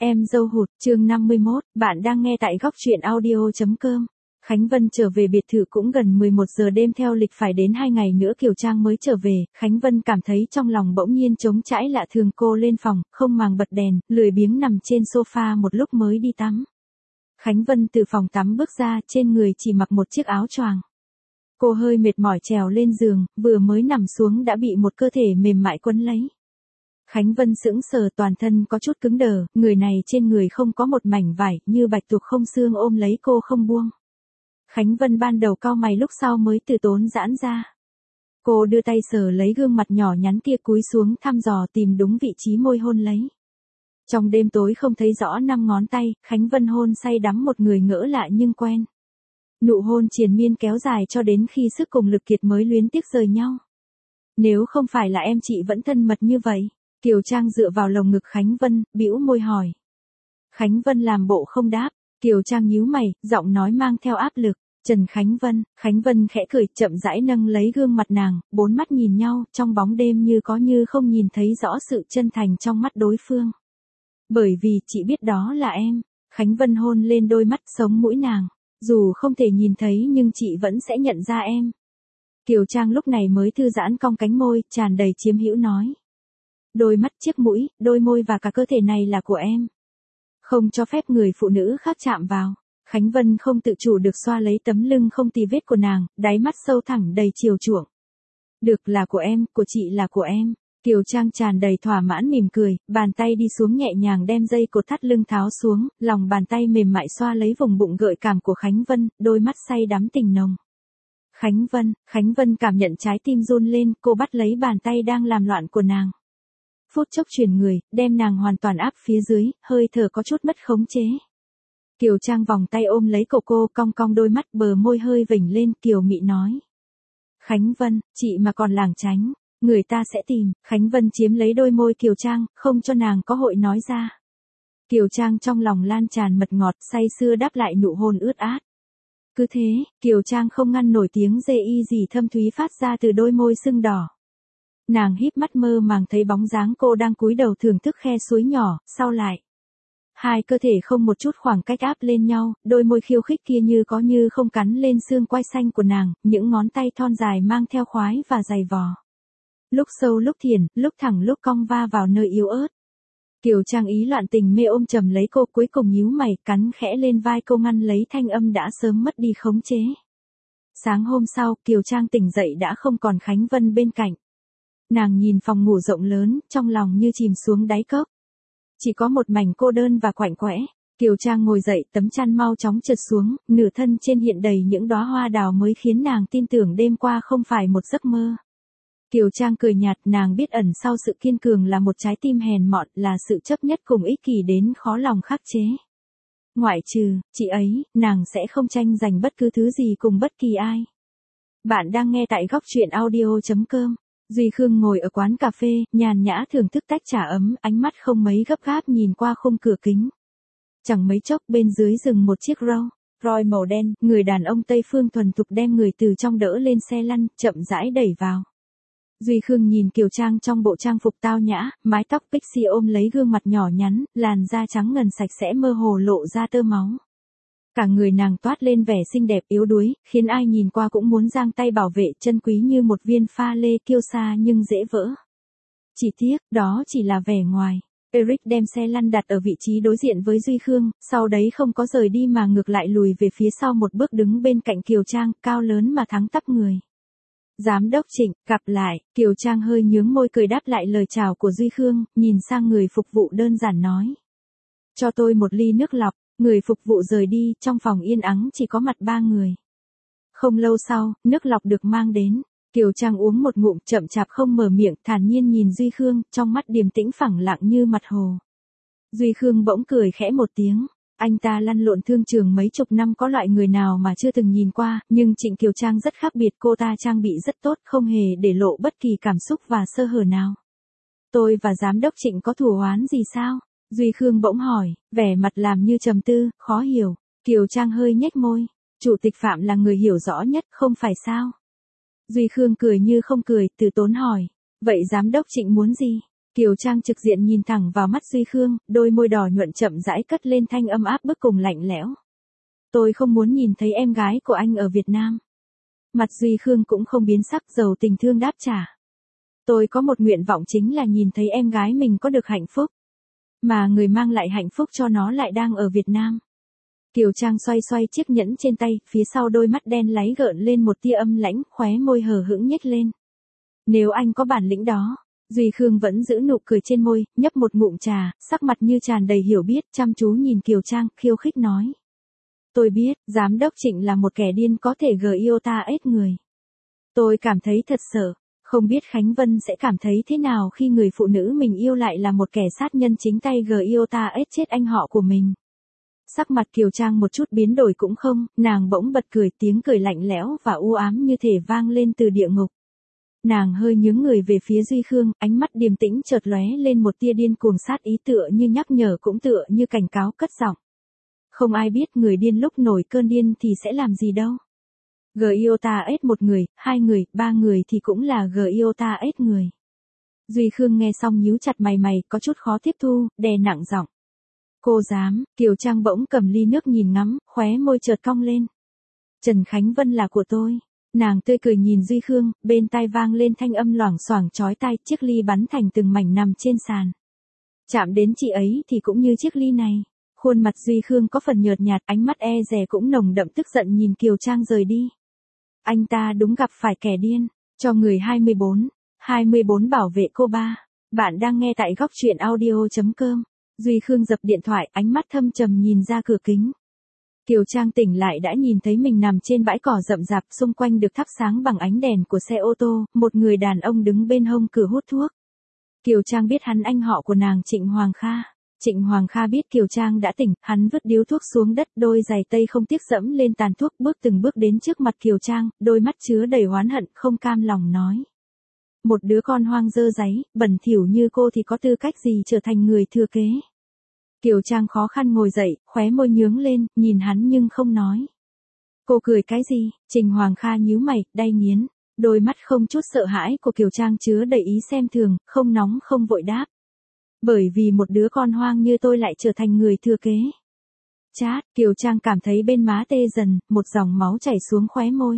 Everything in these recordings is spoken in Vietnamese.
Em dâu hụt, chương 51, bạn đang nghe tại góc truyện audio.com. Khánh Vân trở về biệt thự cũng gần 11 giờ đêm, theo lịch phải đến 2 ngày nữa Kiều Trang mới trở về. Khánh Vân cảm thấy trong lòng bỗng nhiên trống trải lạ thường. Cô lên phòng, không màng bật đèn, lười biếng nằm trên sofa một lúc mới đi tắm. Khánh Vân từ phòng tắm bước ra, trên người chỉ mặc một chiếc áo choàng. Cô hơi mệt mỏi trèo lên giường, vừa mới nằm xuống đã bị một cơ thể mềm mại quấn lấy. Khánh Vân sững sờ, toàn thân có chút cứng đờ, người này trên người không có một mảnh vải, như bạch tuộc không xương ôm lấy cô không buông. Khánh Vân ban đầu cau mày, lúc sau mới từ tốn giãn ra. Cô đưa tay sờ lấy gương mặt nhỏ nhắn kia, cúi xuống thăm dò tìm đúng vị trí môi hôn lấy. Trong đêm tối không thấy rõ 5 ngón tay, Khánh Vân hôn say đắm một người ngỡ lạ nhưng quen. Nụ hôn triền miên kéo dài cho đến khi sức cùng lực kiệt mới luyến tiếc rời nhau. Nếu không phải là em chị vẫn thân mật như vậy. Kiều Trang dựa vào lồng ngực Khánh Vân, bĩu môi hỏi. Khánh Vân làm bộ không đáp. Kiều Trang nhíu mày, giọng nói mang theo áp lực. Trần Khánh Vân khẽ cười, chậm rãi nâng lấy gương mặt nàng, bốn mắt nhìn nhau, trong bóng đêm như có như không nhìn thấy rõ sự chân thành trong mắt đối phương. Bởi vì chị biết đó là em. Khánh Vân hôn lên đôi mắt sống mũi nàng. Dù không thể nhìn thấy nhưng chị vẫn sẽ nhận ra em. Kiều Trang lúc này mới thư giãn cong cánh môi, tràn đầy chiếm hữu nói. Đôi mắt, chiếc mũi, đôi môi và cả cơ thể này là của em. Không cho phép người phụ nữ khác chạm vào. Khánh Vân không tự chủ được xoa lấy tấm lưng không tì vết của nàng, đáy mắt sâu thẳm đầy chiều chuộng. Được, là của em, của chị là của em. Kiều Trang tràn đầy thỏa mãn mỉm cười, bàn tay đi xuống nhẹ nhàng đem dây cột thắt lưng tháo xuống, lòng bàn tay mềm mại xoa lấy vùng bụng gợi cảm của Khánh Vân, đôi mắt say đắm tình nồng. Khánh Vân cảm nhận trái tim run lên, cô bắt lấy bàn tay đang làm loạn của nàng. Phút chốc chuyển người, đem nàng hoàn toàn áp phía dưới, hơi thở có chút mất khống chế. Kiều Trang vòng tay ôm lấy cổ cô, cong cong đôi mắt, bờ môi hơi vểnh lên, kiều mị nói. Khánh Vân, chị mà còn lảng tránh, người ta sẽ tìm. Khánh Vân chiếm lấy đôi môi Kiều Trang, không cho nàng có hội nói ra. Kiều Trang trong lòng lan tràn mật ngọt, say sưa đáp lại nụ hôn ướt át. Cứ thế, Kiều Trang không ngăn nổi tiếng dê y gì thâm thúy phát ra từ đôi môi sưng đỏ. Nàng híp mắt mơ màng thấy bóng dáng cô đang cúi đầu thưởng thức khe suối nhỏ, sau lại. Hai cơ thể không một chút khoảng cách áp lên nhau, đôi môi khiêu khích kia như có như không cắn lên xương quai xanh của nàng, những ngón tay thon dài mang theo khoái và dày vò. Lúc sâu lúc thiền, lúc thẳng lúc cong va vào nơi yếu ớt. Kiều Trang ý loạn tình mê ôm chầm lấy cô, cuối cùng nhíu mày, cắn khẽ lên vai cô ngăn lấy thanh âm đã sớm mất đi khống chế. Sáng hôm sau, Kiều Trang tỉnh dậy đã không còn Khánh Vân bên cạnh. Nàng nhìn phòng ngủ rộng lớn, trong lòng như chìm xuống đáy cốc. Chỉ có một mảnh cô đơn và quạnh quẽ. Kiều Trang ngồi dậy, tấm chăn mau chóng trượt xuống, nửa thân trên hiện đầy những đóa hoa đào mới khiến nàng tin tưởng đêm qua không phải một giấc mơ. Kiều Trang cười nhạt, nàng biết ẩn sau sự kiên cường là một trái tim hèn mọn, là sự chấp nhất cùng ích kỷ đến khó lòng khắc chế. Ngoại trừ, chị ấy, nàng sẽ không tranh giành bất cứ thứ gì cùng bất kỳ ai. Bạn đang nghe tại góc truyện audio.com. Duy Khương ngồi ở quán cà phê, nhàn nhã thưởng thức tách trà ấm, ánh mắt không mấy gấp gáp nhìn qua khung cửa kính. Chẳng mấy chốc bên dưới dừng một chiếc Rolls Royce màu đen, người đàn ông Tây phương thuần thục đem người từ trong đỡ lên xe lăn, chậm rãi đẩy vào. Duy Khương nhìn Kiều Trang trong bộ trang phục tao nhã, mái tóc pixie ôm lấy gương mặt nhỏ nhắn, làn da trắng ngần sạch sẽ mơ hồ lộ ra tơ máu. Cả người nàng toát lên vẻ xinh đẹp yếu đuối, khiến ai nhìn qua cũng muốn giang tay bảo vệ, chân quý như một viên pha lê kiêu sa nhưng dễ vỡ. Chỉ tiếc, đó chỉ là vẻ ngoài. Eric đem xe lăn đặt ở vị trí đối diện với Duy Khương, sau đấy không có rời đi mà ngược lại lùi về phía sau một bước đứng bên cạnh Kiều Trang, cao lớn mà thắng tắp người. Giám đốc Trịnh, gặp lại. Kiều Trang hơi nhướng môi cười đáp lại lời chào của Duy Khương, nhìn sang người phục vụ đơn giản nói. Cho tôi một ly nước lọc. Người phục vụ rời đi, trong phòng yên ắng chỉ có mặt 3 người. Không lâu sau, nước lọc được mang đến. Kiều Trang uống một ngụm, chậm chạp không mở miệng, thản nhiên nhìn Duy Khương, trong mắt điềm tĩnh phẳng lặng như mặt hồ. Duy Khương bỗng cười khẽ một tiếng. Anh ta lăn lộn thương trường mấy chục năm, có loại người nào mà chưa từng nhìn qua, nhưng Trịnh Kiều Trang rất khác biệt, cô ta trang bị rất tốt, không hề để lộ bất kỳ cảm xúc và sơ hở nào. Tôi và giám đốc Trịnh có thù oán gì sao? Duy Khương bỗng hỏi, vẻ mặt làm như trầm tư, khó hiểu. Kiều Trang hơi nhếch môi. Chủ tịch Phạm là người hiểu rõ nhất, không phải sao? Duy Khương cười như không cười, từ tốn hỏi. Vậy giám đốc Trịnh muốn gì? Kiều Trang trực diện nhìn thẳng vào mắt Duy Khương, đôi môi đỏ nhuận chậm rãi cất lên thanh âm áp bức cùng lạnh lẽo. Tôi không muốn nhìn thấy em gái của anh ở Việt Nam. Mặt Duy Khương cũng không biến sắc, giàu tình thương đáp trả. Tôi có một nguyện vọng chính là nhìn thấy em gái mình có được hạnh phúc. Mà người mang lại hạnh phúc cho nó lại đang ở Việt Nam. Kiều Trang xoay xoay chiếc nhẫn trên tay, phía sau đôi mắt đen láy gợn lên một tia âm lãnh, khóe môi hờ hững nhếch lên. Nếu anh có bản lĩnh đó. Duy Khương vẫn giữ nụ cười trên môi, nhấp một ngụm trà, sắc mặt như tràn đầy hiểu biết, chăm chú nhìn Kiều Trang, khiêu khích nói. Tôi biết, giám đốc Trịnh là một kẻ điên có thể iota ết người. Tôi cảm thấy thật sợ, không biết Khánh Vân sẽ cảm thấy thế nào khi người phụ nữ mình yêu lại là một kẻ sát nhân chính tay iota ết chết anh họ của mình. Sắc mặt Kiều Trang một chút biến đổi cũng không, nàng bỗng bật cười, tiếng cười lạnh lẽo và u ám như thể vang lên từ địa ngục. Nàng hơi nhướng người về phía Duy Khương, ánh mắt điềm tĩnh chợt lóe lên một tia điên cuồng sát ý, tựa như nhắc nhở cũng tựa như cảnh cáo, cất giọng. Không ai biết người điên lúc nổi cơn điên thì sẽ làm gì đâu. Iota ết một người, 2 người, 3 người thì cũng là Iota ết người. Duy Khương nghe xong nhíu chặt mày, có chút khó tiếp thu, đè nặng giọng. Cô dám, Kiều Trang bỗng cầm ly nước nhìn ngắm, khóe môi chợt cong lên. Trần Khánh Vân là của tôi. Nàng tươi cười nhìn Duy Khương, bên tai vang lên thanh âm loảng xoảng chói tai, chiếc ly bắn thành từng mảnh nằm trên sàn. Chạm đến chị ấy thì cũng như chiếc ly này. Khuôn mặt Duy Khương có phần nhợt nhạt, ánh mắt e dè cũng nồng đậm tức giận nhìn Kiều Trang rời đi. Anh ta đúng gặp phải kẻ điên. Cho người 24 bảo vệ cô ba. Bạn đang nghe tại góc truyện audio.com. Duy Khương dập điện thoại, ánh mắt thâm trầm nhìn ra cửa kính. Kiều Trang tỉnh lại đã nhìn thấy mình nằm trên bãi cỏ rậm rạp, xung quanh được thắp sáng bằng ánh đèn của xe ô tô, một người đàn ông đứng bên hông cửa hút thuốc. Kiều Trang biết hắn anh họ của nàng Trịnh Hoàng Kha. Trịnh Hoàng Kha biết Kiều Trang đã tỉnh, hắn vứt điếu thuốc xuống đất, đôi giày tây không tiếc dẫm lên tàn thuốc, từng bước đến trước mặt Kiều Trang, đôi mắt chứa đầy oán hận, không cam lòng nói. Một đứa con hoang dơ dáy, bẩn thỉu như cô thì có tư cách gì trở thành người thừa kế. Kiều Trang khó khăn ngồi dậy, khóe môi nhướng lên, nhìn hắn nhưng không nói. Cô cười cái gì? Trịnh Hoàng Kha nhíu mày, đay nghiến. Đôi mắt không chút sợ hãi của Kiều Trang chứa đầy ý xem thường, không nóng không vội đáp. Bởi vì một đứa con hoang như tôi lại trở thành người thừa kế. Chát, Kiều Trang cảm thấy bên má tê dần, một dòng máu chảy xuống khóe môi.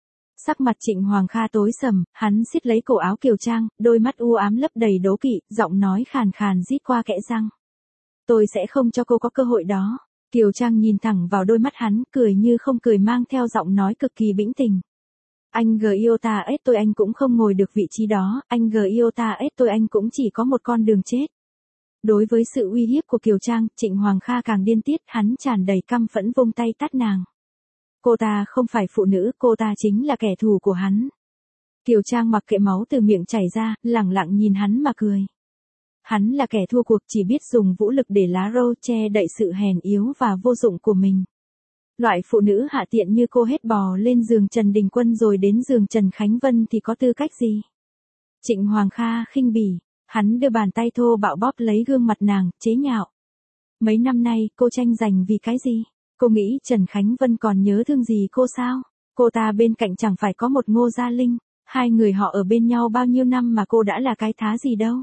Sắc mặt Trịnh Hoàng Kha tối sầm, hắn siết lấy cổ áo Kiều Trang, đôi mắt u ám lấp đầy đố kỵ, giọng nói khàn khàn rít qua kẽ răng. Tôi sẽ không cho cô có cơ hội đó. Kiều Trang nhìn thẳng vào đôi mắt hắn, cười như không cười, mang theo giọng nói cực kỳ bĩnh tình. Anh iota ết tôi, anh cũng không ngồi được vị trí đó, anh iota ết tôi, anh cũng chỉ có một con đường chết. Đối với sự uy hiếp của Kiều Trang, Trịnh Hoàng Kha càng điên tiết, hắn tràn đầy căm phẫn vung tay tát nàng. Cô ta không phải phụ nữ, cô ta chính là kẻ thù của hắn. Kiều Trang mặc kệ máu từ miệng chảy ra, lẳng lặng nhìn hắn mà cười. Hắn là kẻ thua cuộc, chỉ biết dùng vũ lực để lá râu che đậy sự hèn yếu và vô dụng của mình. Loại phụ nữ hạ tiện như cô hết bò lên giường Trần Đình Quân rồi đến giường Trần Khánh Vân thì có tư cách gì? Trịnh Hoàng Kha khinh bỉ, hắn đưa bàn tay thô bạo bóp lấy gương mặt nàng, chế nhạo. Mấy năm nay cô tranh giành vì cái gì? Cô nghĩ Trần Khánh Vân còn nhớ thương gì cô sao? Cô ta bên cạnh chẳng phải có một Ngô Gia Linh, 2 người họ ở bên nhau bao nhiêu năm mà cô đã là cái thá gì đâu.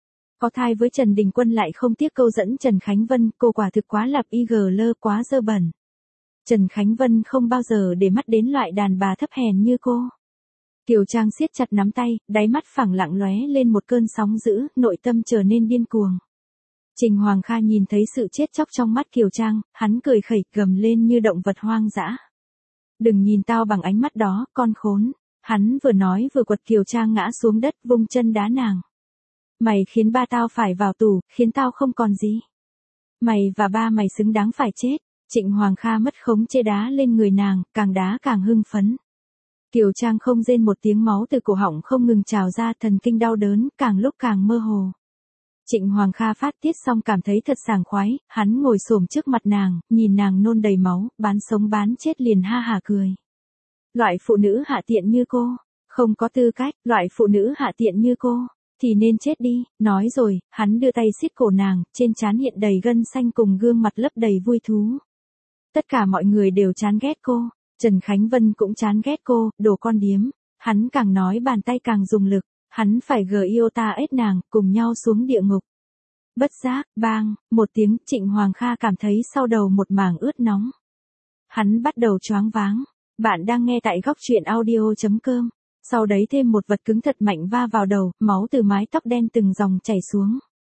Có thai với Trần Đình Quân lại không tiếc câu dẫn Trần Khánh Vân, cô quả thực quá lặp igl, quá dơ bẩn. Trần Khánh Vân không bao giờ để mắt đến loại đàn bà thấp hèn như cô. Kiều Trang siết chặt nắm tay, đáy mắt phẳng lặng lóe lên một cơn sóng dữ, nội tâm trở nên điên cuồng. Trịnh Hoàng Kha nhìn thấy sự chết chóc trong mắt Kiều Trang, hắn cười khẩy, gầm lên như động vật hoang dã. Đừng nhìn tao bằng ánh mắt đó, con khốn. Hắn vừa nói vừa quật Kiều Trang ngã xuống đất, vung chân đá nàng. Mày khiến ba tao phải vào tù, khiến tao không còn gì. Mày và ba mày xứng đáng phải chết. Trịnh Hoàng Kha mất khống chế đá lên người nàng, càng đá càng hưng phấn. Kiều Trang không rên một tiếng, máu từ cổ họng không ngừng trào ra, thần kinh đau đớn, càng lúc càng mơ hồ. Trịnh Hoàng Kha phát tiết xong cảm thấy thật sảng khoái, hắn ngồi xổm trước mặt nàng, nhìn nàng nôn đầy máu, bán sống bán chết liền ha hả cười. Loại phụ nữ hạ tiện như cô, không có tư cách, loại phụ nữ hạ tiện như cô, thì nên chết đi. Nói rồi, hắn đưa tay siết cổ nàng, trên trán hiện đầy gân xanh cùng gương mặt lấp đầy vui thú. Tất cả mọi người đều chán ghét cô, Trần Khánh Vân cũng chán ghét cô, đồ con điếm. Hắn càng nói bàn tay càng dùng lực, Hắn phải GIOTA nàng, cùng nhau xuống địa ngục. Bất giác, bang, một tiếng, Trịnh Hoàng Kha cảm thấy sau đầu một mảng ướt nóng. Hắn bắt đầu choáng váng. Bạn đang nghe tại góc truyện audio.com. Sau đấy thêm một vật cứng thật mạnh va vào đầu, máu từ mái tóc đen từng dòng chảy xuống.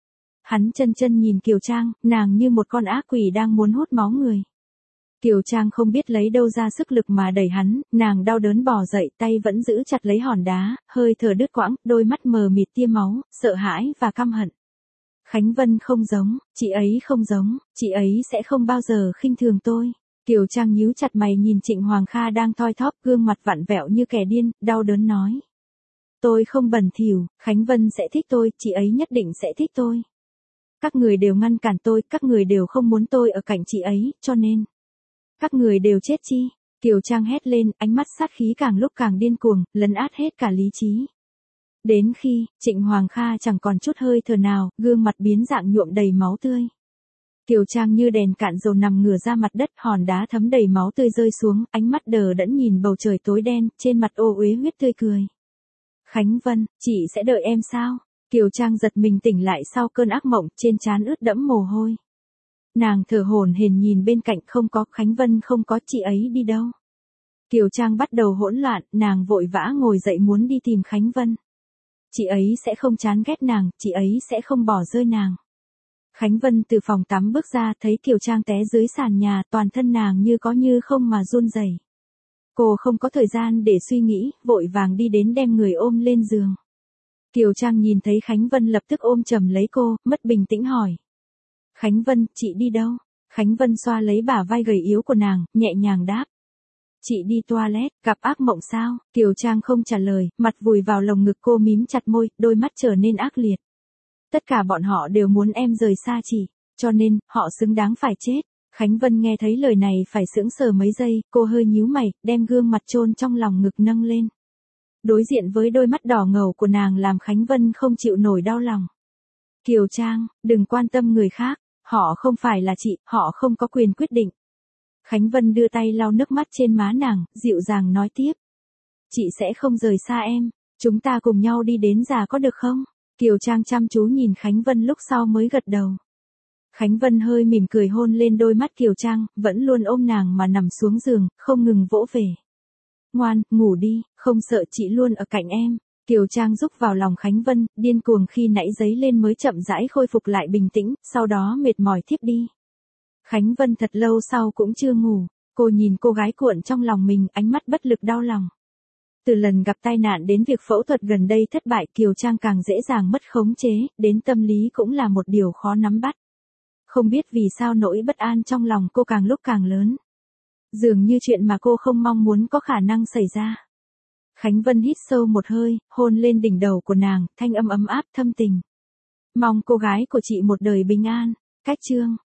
Hắn chân nhìn Kiều Trang, nàng như một con ác quỷ đang muốn hút máu người. Kiều Trang không biết lấy đâu ra sức lực mà đẩy hắn, nàng đau đớn bò dậy, tay vẫn giữ chặt lấy hòn đá, hơi thở đứt quãng, đôi mắt mờ mịt tia máu, sợ hãi và căm hận. Khánh Vân không giống, chị ấy không giống, chị ấy sẽ không bao giờ khinh thường tôi. Kiều Trang nhíu chặt mày nhìn Trịnh Hoàng Kha đang thoi thóp, gương mặt vặn vẹo như kẻ điên, đau đớn nói. Tôi không bẩn thỉu, Khánh Vân sẽ thích tôi, chị ấy nhất định sẽ thích tôi. Các người đều ngăn cản tôi, các người đều không muốn tôi ở cạnh chị ấy, cho nên. Các người đều chết chi. Kiều Trang hét lên, ánh mắt sát khí càng lúc càng điên cuồng, lấn át hết cả lý trí. Đến khi, Trịnh Hoàng Kha chẳng còn chút hơi thở nào, gương mặt biến dạng nhuộm đầy máu tươi. Kiều Trang như đèn cạn dầu nằm ngửa ra mặt đất, hòn đá thấm đầy máu tươi rơi xuống, ánh mắt đờ đẫn nhìn bầu trời tối đen, trên mặt ô uế huyết tươi cười. Khánh Vân, chị sẽ đợi em sao? Kiều Trang giật mình tỉnh lại sau cơn ác mộng, trên trán ướt đẫm mồ hôi. Nàng thở hổn hển nhìn bên cạnh, không có, Khánh Vân không có, chị ấy đi đâu? Kiều Trang bắt đầu hỗn loạn, nàng vội vã ngồi dậy muốn đi tìm Khánh Vân. Chị ấy sẽ không chán ghét nàng, chị ấy sẽ không bỏ rơi nàng. Khánh Vân từ phòng tắm bước ra, thấy Kiều Trang té dưới sàn nhà, toàn thân nàng như có như không mà run rẩy. Cô không có thời gian để suy nghĩ, vội vàng đi đến đem người ôm lên giường. Kiều Trang nhìn thấy Khánh Vân lập tức ôm chầm lấy cô, mất bình tĩnh hỏi. Khánh Vân, chị đi đâu? Khánh Vân xoa lấy bả vai gầy yếu của nàng, nhẹ nhàng đáp. Chị đi toilet, gặp ác mộng sao? Kiều Trang không trả lời, mặt vùi vào lồng ngực cô mím chặt môi, đôi mắt trở nên ác liệt. Tất cả bọn họ đều muốn em rời xa chị, cho nên, họ xứng đáng phải chết. Khánh Vân nghe thấy lời này phải sững sờ mấy giây, cô hơi nhíu mày, đem gương mặt chôn trong lòng ngực nâng lên. Đối diện với đôi mắt đỏ ngầu của nàng làm Khánh Vân không chịu nổi đau lòng. Kiều Trang, đừng quan tâm người khác, họ không phải là chị, họ không có quyền quyết định. Khánh Vân đưa tay lau nước mắt trên má nàng, dịu dàng nói tiếp. Chị sẽ không rời xa em, chúng ta cùng nhau đi đến già có được không? Kiều Trang chăm chú nhìn Khánh Vân lúc sau mới gật đầu. Khánh Vân hơi mỉm cười hôn lên đôi mắt Kiều Trang, vẫn luôn ôm nàng mà nằm xuống giường, không ngừng vỗ về. Ngoan, ngủ đi, không sợ, chị luôn ở cạnh em. Kiều Trang rúc vào lòng Khánh Vân, điên cuồng khi nãy giấy lên mới chậm rãi khôi phục lại bình tĩnh, sau đó mệt mỏi thiếp đi. Khánh Vân thật lâu sau cũng chưa ngủ, cô nhìn cô gái cuộn trong lòng mình, ánh mắt bất lực đau lòng. Từ lần gặp tai nạn đến việc phẫu thuật gần đây thất bại, Kiều Trang càng dễ dàng mất khống chế, đến tâm lý cũng là một điều khó nắm bắt. Không biết vì sao nỗi bất an trong lòng cô càng lúc càng lớn. Dường như chuyện mà cô không mong muốn có khả năng xảy ra. Khánh Vân hít sâu một hơi, hôn lên đỉnh đầu của nàng, thanh âm ấm áp thâm tình. Mong cô gái của chị một đời bình an. Cách chương